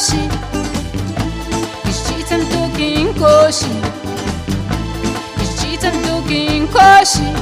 كوشي جيت مدوكين كوشي جيت مدوكين كوشي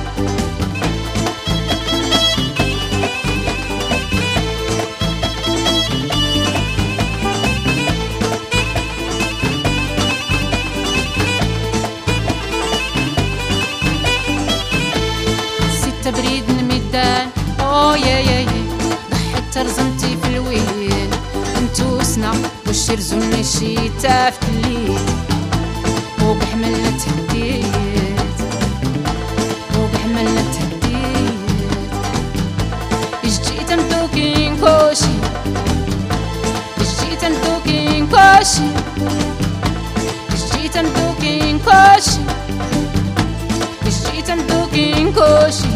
ست بريد الميدان او يا ضحيت رزمتي في الويل نتوسنا واش يرزوني الشتا في الليل وبحملنا تهديت وبحملنا تهديت جيت مدوكين كوشي جيت مدوكين كوشي جيت مدوكين كوشي جيت مدوكين كوشي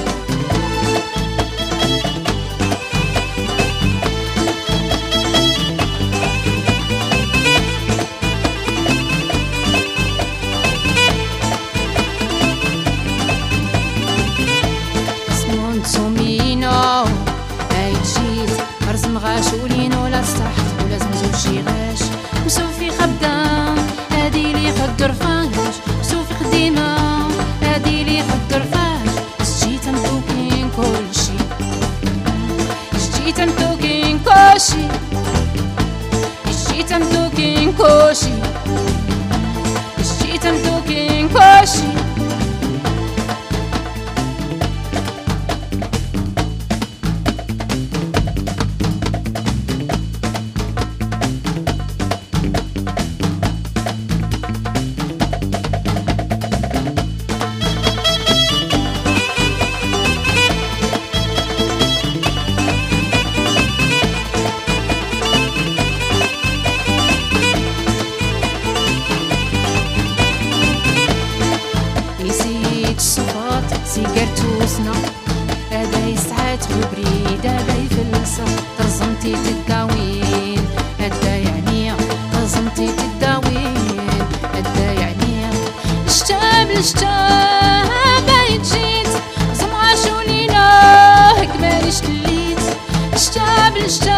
سومينو هاي جيت مرزم غاشولين ولا صحت ولا زمزم شي غاش وسوفي خدام هادي لي خدر فاش وسوفي خديمة هادي لي خدر فاش جيت مدوكين كلشي جيت مدوكين كلشي جيت مدوكين كلشي جيت مدوكين كلشي سيجرتوسنا هذا يسعات وبريد هذا يفلسا رزمتي تداوين هذا يعني رزمتي تداوين هذا يعني الشتاب جيت زمعة شولينا هكمالي شتليت الشتاب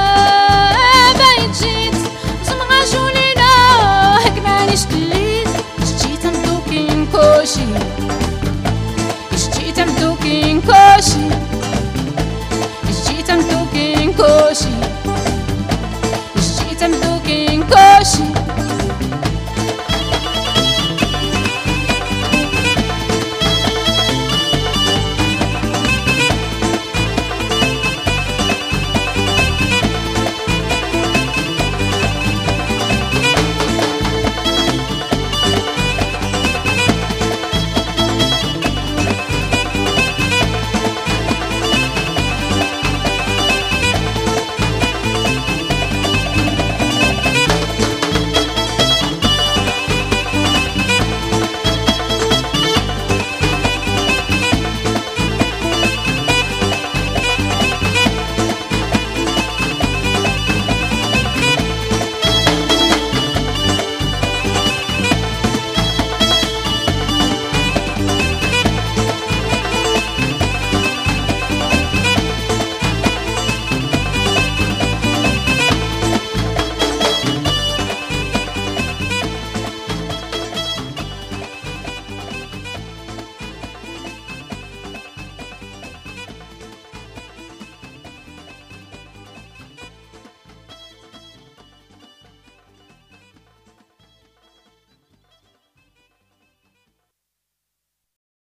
جيت زمعة شولينا هكمالي شتليت جيت مدوكين كوشي جيت مدوكين كوشي جيت مدوكين كوشي